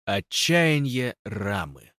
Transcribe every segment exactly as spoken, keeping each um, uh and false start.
Отчаяние Рамы.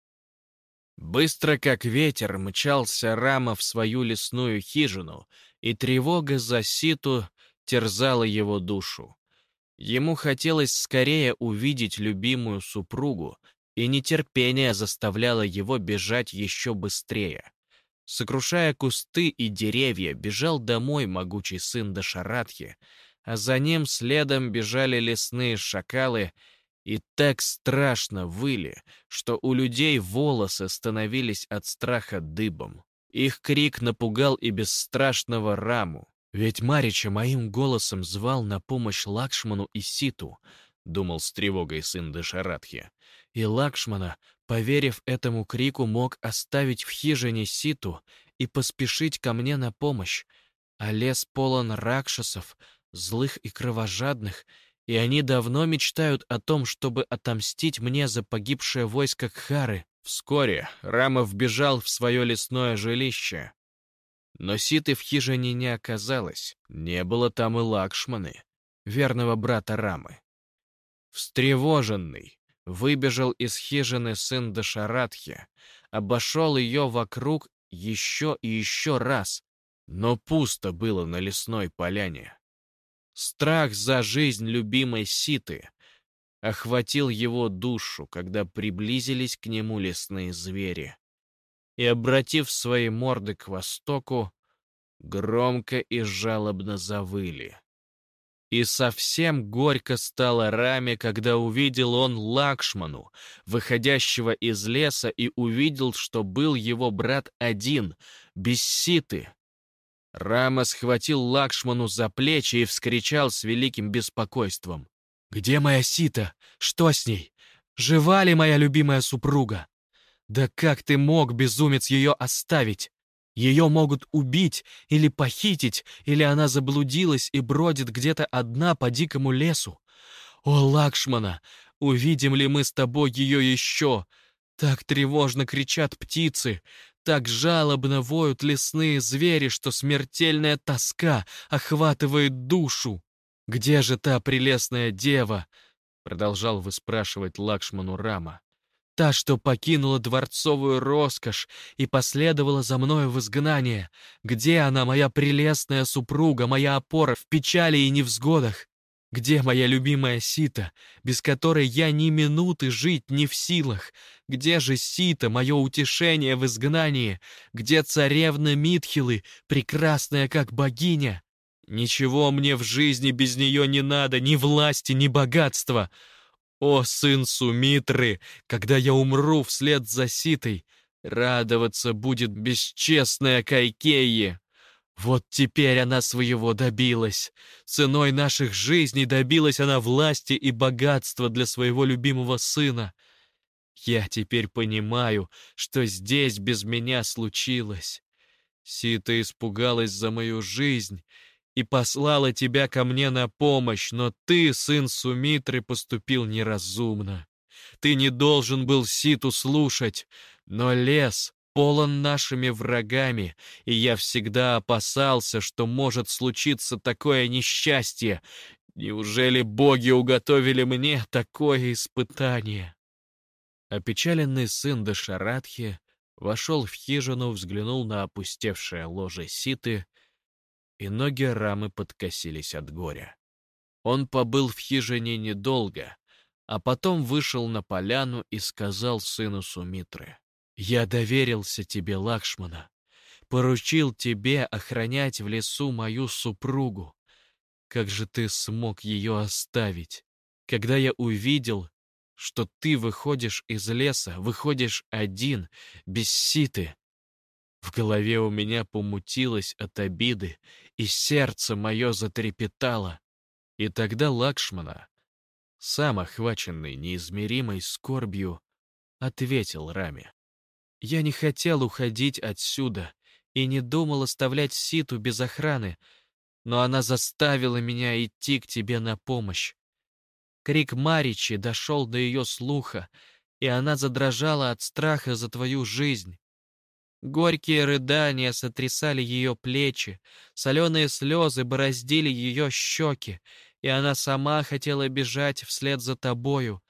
Быстро как ветер мчался Рама в свою лесную хижину, и тревога за Ситу терзала его душу. Ему хотелось скорее увидеть любимую супругу, и нетерпение заставляло его бежать еще быстрее. Сокрушая кусты и деревья, бежал домой могучий сын Дашаратхи, а за ним следом бежали лесные шакалы и так страшно выли, что у людей волосы становились от страха дыбом. Их крик напугал и бесстрашного Раму. «Ведь Марича моим голосом звал на помощь Лакшману и Ситу», — думал с тревогой сын Дашаратхи. И Лакшмана, поверив этому крику, мог оставить в хижине Ситу и поспешить ко мне на помощь. А лес полон ракшасов, злых и кровожадных, и они давно мечтают о том, чтобы отомстить мне за погибшее войско Кхары. Вскоре Рама вбежал в свое лесное жилище. Но Ситы в хижине не оказалось, не было там и Лакшманы, верного брата Рамы. Встревоженный, выбежал из хижины сын Дашаратхи, обошел ее вокруг еще и еще раз, но пусто было на лесной поляне. Страх за жизнь любимой Ситы охватил его душу, когда приблизились к нему лесные звери, и, обратив свои морды к востоку, громко и жалобно завыли. И совсем горько стало Раме, когда увидел он Лакшману, выходящего из леса, и увидел, что был его брат один, без Ситы. Рама схватил Лакшману за плечи и вскричал с великим беспокойством: «Где моя Сита? Что с ней? Жива ли моя любимая супруга? Да как ты мог, безумец, ее оставить? Ее могут убить или похитить, или она заблудилась и бродит где-то одна по дикому лесу. О, Лакшмана, увидим ли мы с тобой ее еще? Так тревожно кричат птицы, так жалобно воют лесные звери, что смертельная тоска охватывает душу. Где же та прелестная дева?» — продолжал выспрашивать Лакшману Рама. «Та, что покинула дворцовую роскошь и последовала за мною в изгнание. Где она, моя прелестная супруга, моя опора в печали и невзгодах? Где моя любимая Сита, без которой я ни минуты жить не в силах? Где же Сита, мое утешение в изгнании? Где царевна Митхилы, прекрасная как богиня? Ничего мне в жизни без нее не надо, ни власти, ни богатства. О, сын Сумитры, когда я умру вслед за Ситой, радоваться будет бесчестная Кайкейи. Вот теперь она своего добилась. Ценой наших жизней добилась она власти и богатства для своего любимого сына. Я теперь понимаю, что здесь без меня случилось. Сита испугалась за мою жизнь и послала тебя ко мне на помощь, но ты, сын Сумитры, поступил неразумно. Ты не должен был Ситу слушать, но лес полон нашими врагами, и я всегда опасался, что может случиться такое несчастье. Неужели боги уготовили мне такое испытание?» Опечаленный сын Дашаратхи вошел в хижину, взглянул на опустевшее ложе Ситы, и ноги Рамы подкосились от горя. Он побыл в хижине недолго, а потом вышел на поляну и сказал сыну Сумитры: «Я доверился тебе, Лакшмана, поручил тебе охранять в лесу мою супругу. Как же ты смог ее оставить? Когда я увидел, что ты выходишь из леса, выходишь один, без Ситы, в голове у меня помутилось от обиды, и сердце мое затрепетало». И тогда Лакшмана, сам охваченный неизмеримой скорбью, ответил Раме: «Я не хотел уходить отсюда и не думал оставлять Ситу без охраны, но она заставила меня идти к тебе на помощь. Крик Маричи дошел до ее слуха, и она задрожала от страха за твою жизнь. Горькие рыдания сотрясали ее плечи, соленые слезы бороздили ее щеки, и она сама хотела бежать вслед за тобою.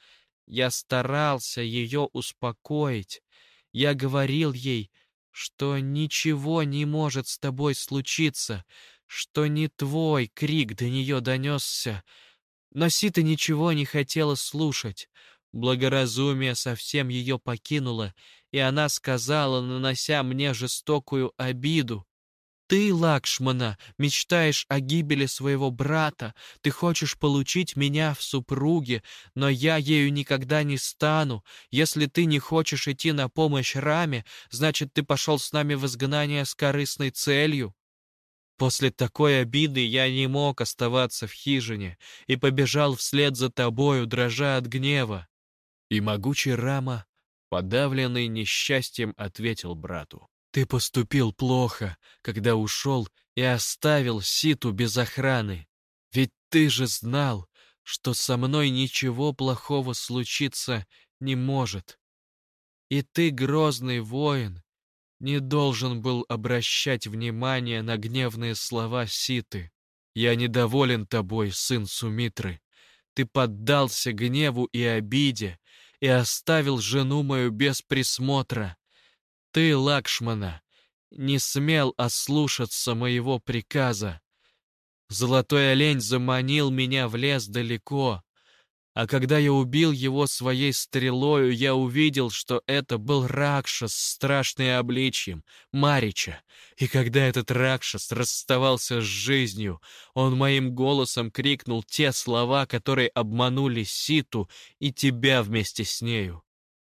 Я старался ее успокоить. Я говорил ей, что ничего не может с тобой случиться, что не твой крик до нее донесся. Но Сита ничего не хотела слушать. Благоразумие совсем ее покинуло, и она сказала, нанося мне жестокую обиду: «Ты, Лакшмана, мечтаешь о гибели своего брата, ты хочешь получить меня в супруге, но я ею никогда не стану. Если ты не хочешь идти на помощь Раме, значит, ты пошел с нами в изгнание с корыстной целью». После такой обиды я не мог оставаться в хижине и побежал вслед за тобою, дрожа от гнева. И могучий Рама, подавленный несчастьем, ответил брату: «Ты поступил плохо, когда ушел и оставил Ситу без охраны. Ведь ты же знал, что со мной ничего плохого случиться не может. И ты, грозный воин, не должен был обращать внимание на гневные слова Ситы. Я недоволен тобой, сын Сумитры. Ты поддался гневу и обиде и оставил жену мою без присмотра. Ты, Лакшмана, не смел ослушаться моего приказа. Золотой олень заманил меня в лес далеко, а когда я убил его своей стрелою, я увидел, что это был Ракшас с страшным обличьем, Марича. И когда этот Ракшас расставался с жизнью, он моим голосом крикнул те слова, которые обманули Ситу и тебя вместе с нею.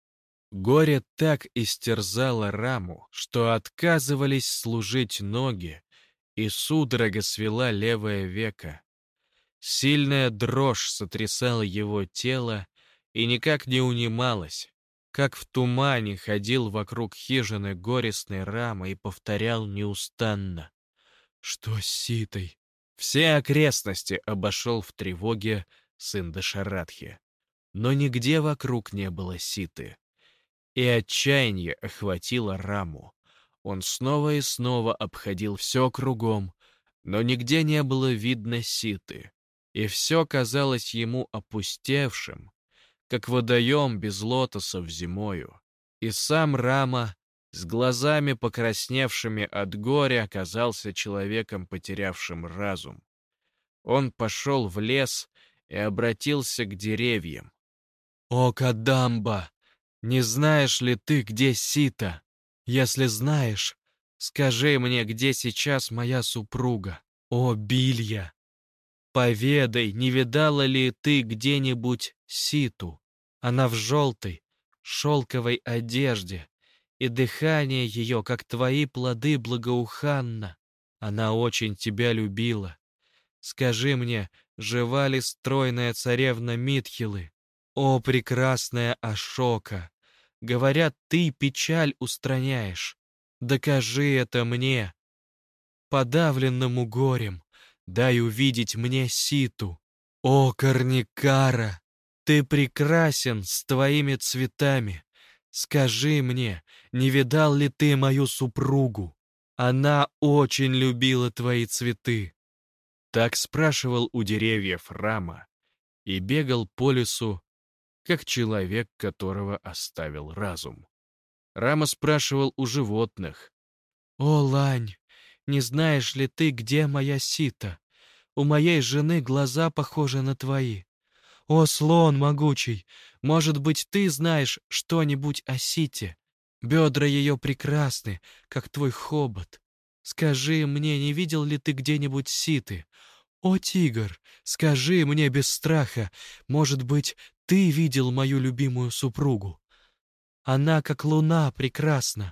Горе так истерзало Раму, что отказывались служить ноги, и судорога свела левое веко. Сильная дрожь сотрясала его тело и никак не унималась. Как в тумане ходил вокруг хижины горестной Рама и повторял неустанно: «Что с Ситой?» Все окрестности обошел в тревоге сын Дашарадхи, но нигде вокруг не было Ситы. И отчаяние охватило Раму. Он снова и снова обходил все кругом, но нигде не было видно Ситы, и все казалось ему опустевшим, как водоем без лотосов зимою. И сам Рама, с глазами покрасневшими от горя, оказался человеком, потерявшим разум. Он пошел в лес и обратился к деревьям. «О, Кадамба! Не знаешь ли ты, где Сита? Если знаешь, скажи мне, где сейчас моя супруга. О, Билья! Поведай, не видала ли ты где-нибудь Ситу? Она в желтой, шелковой одежде, и дыхание ее, как твои плоды, благоуханно. Она очень тебя любила. Скажи мне, жива ли стройная царевна Митхилы? О, прекрасная Ашока! Говорят, ты печаль устраняешь. Докажи это мне, подавленному горем. Дай увидеть мне Ситу. О, Карникара! Ты прекрасен с твоими цветами. Скажи мне, не видал ли ты мою супругу? Она очень любила твои цветы». Так спрашивал у деревьев Рама и бегал по лесу, как человек, которого оставил разум. Рама спрашивал у животных: «О, лань, не знаешь ли ты, где моя Сита? У моей жены глаза похожи на твои. О, слон могучий, может быть, ты знаешь что-нибудь о Сите? Бедра ее прекрасны, как твой хобот. Скажи мне, не видел ли ты где-нибудь Ситы? О, тигр, скажи мне без страха, может быть, ты видел мою любимую супругу? Она, как луна, прекрасна.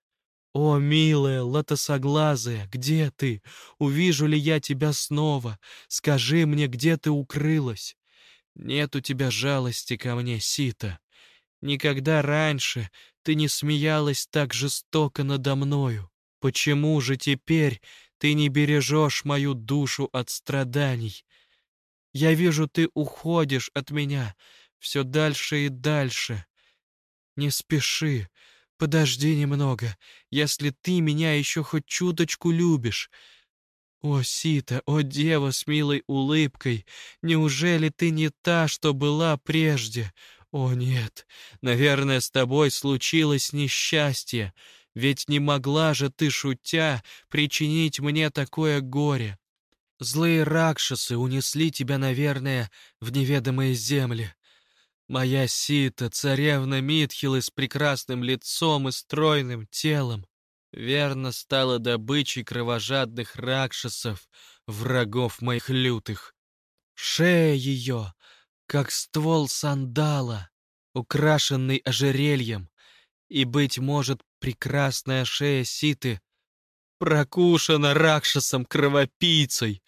О, милая, лотосоглазая, где ты? Увижу ли я тебя снова? Скажи мне, где ты укрылась? Нет у тебя жалости ко мне, Сита. Никогда раньше ты не смеялась так жестоко надо мною. Почему же теперь ты не бережешь мою душу от страданий? Я вижу, ты уходишь от меня все дальше и дальше. Не спеши, подожди немного, если ты меня еще хоть чуточку любишь. О, Сита, о, дева с милой улыбкой, неужели ты не та, что была прежде? «О нет, наверное, с тобой случилось несчастье, ведь не могла же ты, шутя, причинить мне такое горе. Злые ракшасы унесли тебя, наверное, в неведомые земли. Моя Сита, царевна Митхилы с прекрасным лицом и стройным телом, верно стала добычей кровожадных ракшасов, врагов моих лютых. Шея ее, как ствол сандала, украшенный ожерельем, и, быть может, прекрасная шея Ситы прокушена ракшасом-кровопийцей.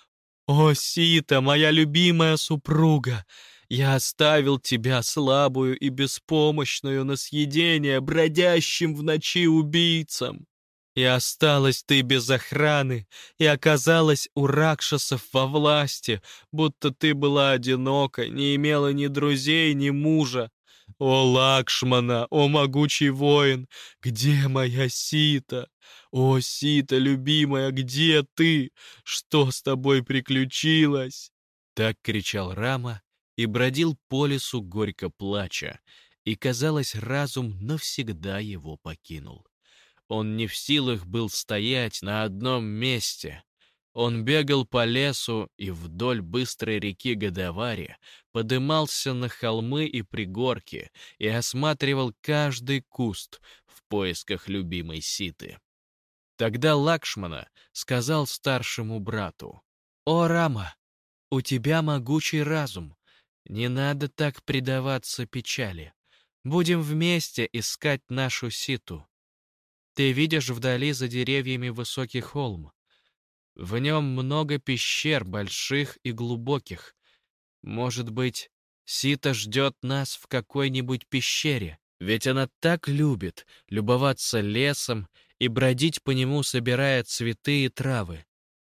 О, Сита, моя любимая супруга, я оставил тебя слабую и беспомощную на съедение бродящим в ночи убийцам. И осталась ты без охраны, и оказалась у ракшасов во власти, будто ты была одинока, не имела ни друзей, ни мужа. О, Лакшмана, о, могучий воин, где моя Сита? О, Сита, любимая, где ты? Что с тобой приключилось?» Так кричал Рама и бродил по лесу, горько плача, и, казалось, разум навсегда его покинул. Он не в силах был стоять на одном месте. Он бегал по лесу и вдоль быстрой реки Годавари, подымался на холмы и пригорки и осматривал каждый куст в поисках любимой Ситы. Тогда Лакшмана сказал старшему брату: «О, Рама, у тебя могучий разум. Не надо так предаваться печали. Будем вместе искать нашу Ситу. Ты видишь вдали за деревьями высокий холм. В нем много пещер, больших и глубоких. Может быть, Сита ждет нас в какой-нибудь пещере, ведь она так любит любоваться лесом и бродить по нему, собирая цветы и травы.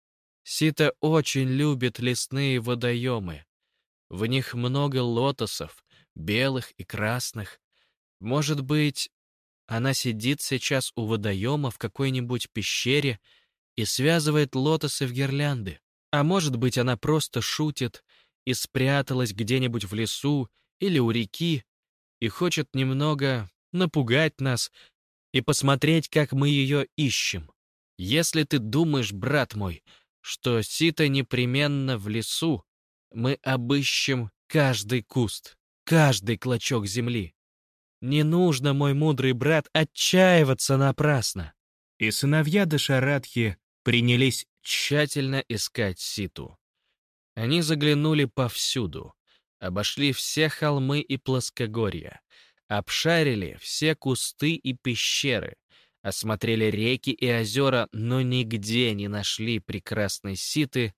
Сита очень любит лесные водоемы. В них много лотосов, белых и красных. Может быть, она сидит сейчас у водоема в какой-нибудь пещере и связывает лотосы в гирлянды. А может быть, она просто шутит и спряталась где-нибудь в лесу или у реки и хочет немного напугать нас и посмотреть, как мы ее ищем. Если ты думаешь, брат мой, что Сита непременно в лесу, мы обыщем каждый куст, каждый клочок земли. Не нужно, мой мудрый брат, отчаиваться напрасно». И сыновья Дашарадхи принялись тщательно искать Ситу. Они заглянули повсюду, обошли все холмы и плоскогорья, обшарили все кусты и пещеры, осмотрели реки и озера, но нигде не нашли прекрасной Ситы,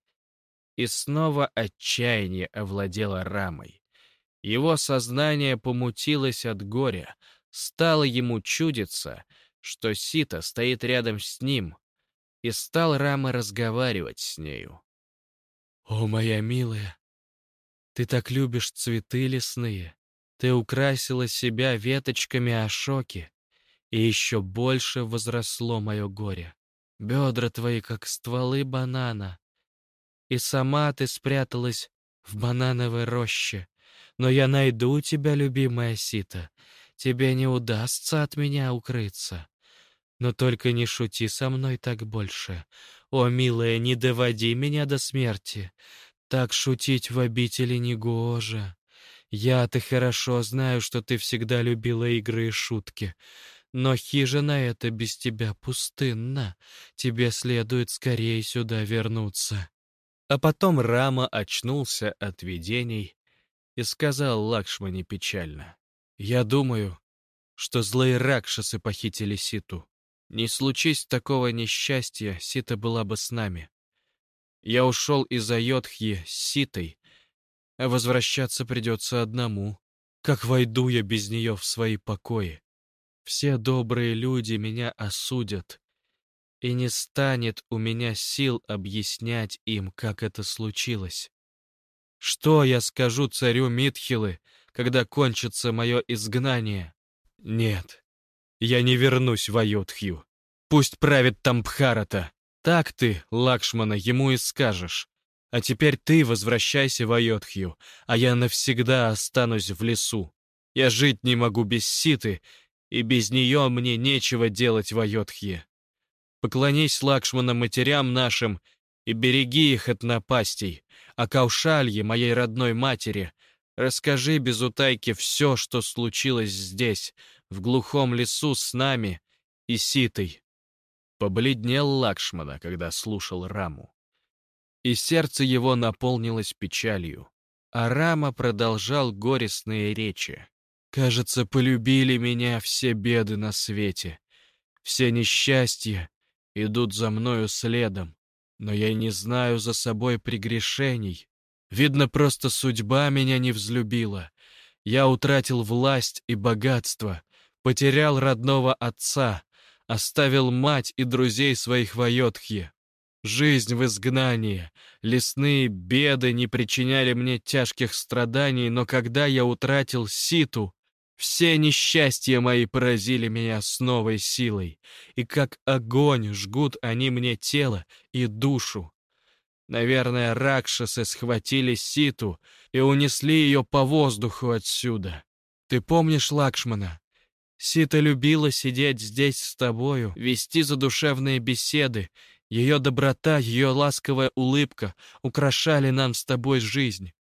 и снова отчаяние овладело Рамой. Его сознание помутилось от горя, стало ему чудиться, что Сита стоит рядом с ним, и стал Рама разговаривать с нею. «О, моя милая, ты так любишь цветы лесные, ты украсила себя веточками ашоки, и еще больше возросло мое горе. Бедра твои, как стволы банана, и сама ты спряталась в банановой роще. Но я найду тебя, любимая Сита, тебе не удастся от меня укрыться. Но только не шути со мной так больше. О, милая, не доводи меня до смерти. Так шутить в обители негоже. Я-то хорошо знаю, что ты всегда любила игры и шутки. Но хижина эта без тебя пустынна. Тебе следует скорее сюда вернуться». А потом Рама очнулся от видений и сказал Лакшмане печально: «Я думаю, что злые ракшасы похитили Ситу. Не случись такого несчастья, Сита была бы с нами. Я ушел из Айодхьи с Ситой, а возвращаться придется одному. Как войду я без нее в свои покои? Все добрые люди меня осудят, и не станет у меня сил объяснять им, как это случилось. Что я скажу царю Митхилы, когда кончится мое изгнание? Нет, я не вернусь в Айодхью. Пусть правит там Бхарата. Так ты, Лакшмана, ему и скажешь. А теперь ты возвращайся в Айодхью, а я навсегда останусь в лесу. Я жить не могу без Ситы, и без нее мне нечего делать в Айодхье. Поклонись Лакшмана матерям нашим и береги их от напастей, а Каушалье, моей родной матери, расскажи без утайки все, что случилось здесь, в глухом лесу с нами и Ситой». Побледнел Лакшмана, когда слушал Раму, и сердце его наполнилось печалью. А Рама продолжал горестные речи. «Кажется, полюбили меня все беды на свете. Все несчастья идут за мною следом, но я не знаю за собой прегрешений. Видно, просто судьба меня не взлюбила. Я утратил власть и богатство, потерял родного отца, оставил мать и друзей своих в Айодхье. Жизнь в изгнании, лесные беды не причиняли мне тяжких страданий, но когда я утратил Ситу, все несчастья мои поразили меня с новой силой, и как огонь жгут они мне тело и душу. Наверное, ракшасы схватили Ситу и унесли ее по воздуху отсюда. Ты помнишь Лакшмана? Сита любила сидеть здесь с тобою, вести задушевные беседы. Ее доброта, ее ласковая улыбка украшали нам с тобой жизнь.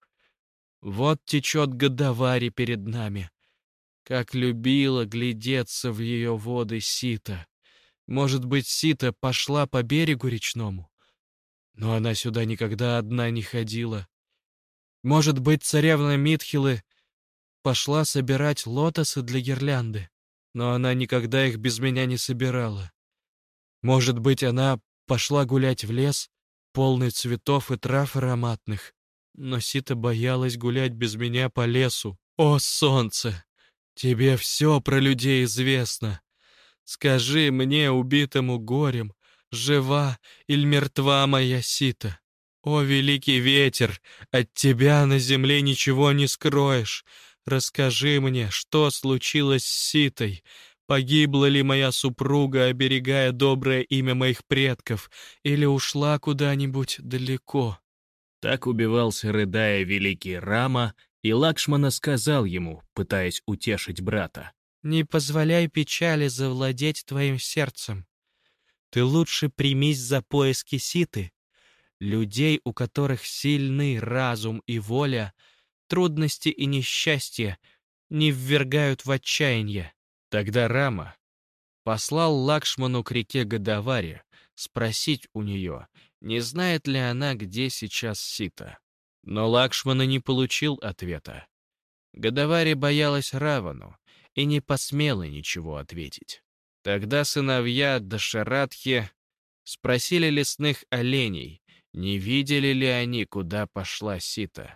Вот течет Годавари перед нами. Как любила глядеться в ее воды Сита. Может быть, Сита пошла по берегу речному? Но она сюда никогда одна не ходила. Может быть, царевна Митхилы пошла собирать лотосы для гирлянды, но она никогда их без меня не собирала. Может быть, она пошла гулять в лес, полный цветов и трав ароматных, но Сита боялась гулять без меня по лесу. О, солнце! Тебе все про людей известно. Скажи мне, убитому горем, жива или мертва моя Сита? О, великий ветер, от тебя на земле ничего не скроешь. Расскажи мне, что случилось с Ситой? Погибла ли моя супруга, оберегая доброе имя моих предков, или ушла куда-нибудь далеко?» Так убивался, рыдая, великий Рама, и Лакшмана сказал ему, пытаясь утешить брата: «Не позволяй печали завладеть твоим сердцем. Ты лучше примись за поиски Ситы. Людей, у которых сильны разум и воля, трудности и несчастья не ввергают в отчаяние». Тогда Рама послал Лакшману к реке Годавари спросить у нее, не знает ли она, где сейчас Сита. Но Лакшмана не получил ответа. Годавари боялась Равану и не посмела ничего ответить. Тогда сыновья Дашаратхи спросили лесных оленей, не видели ли они, куда пошла Сита.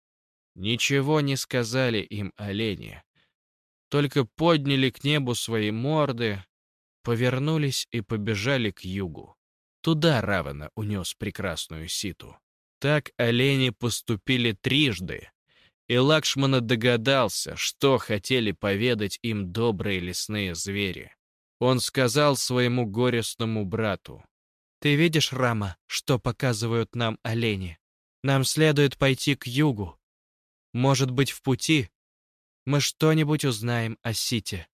Ничего не сказали им олени, только подняли к небу свои морды, повернулись и побежали к югу. Туда Равана унес прекрасную Ситу. Так олени поступили трижды, и Лакшмана догадался, что хотели поведать им добрые лесные звери. Он сказал своему горестному брату: «Ты видишь, Рама, что показывают нам олени? Нам следует пойти к югу. Может быть, в пути мы что-нибудь узнаем о Сите».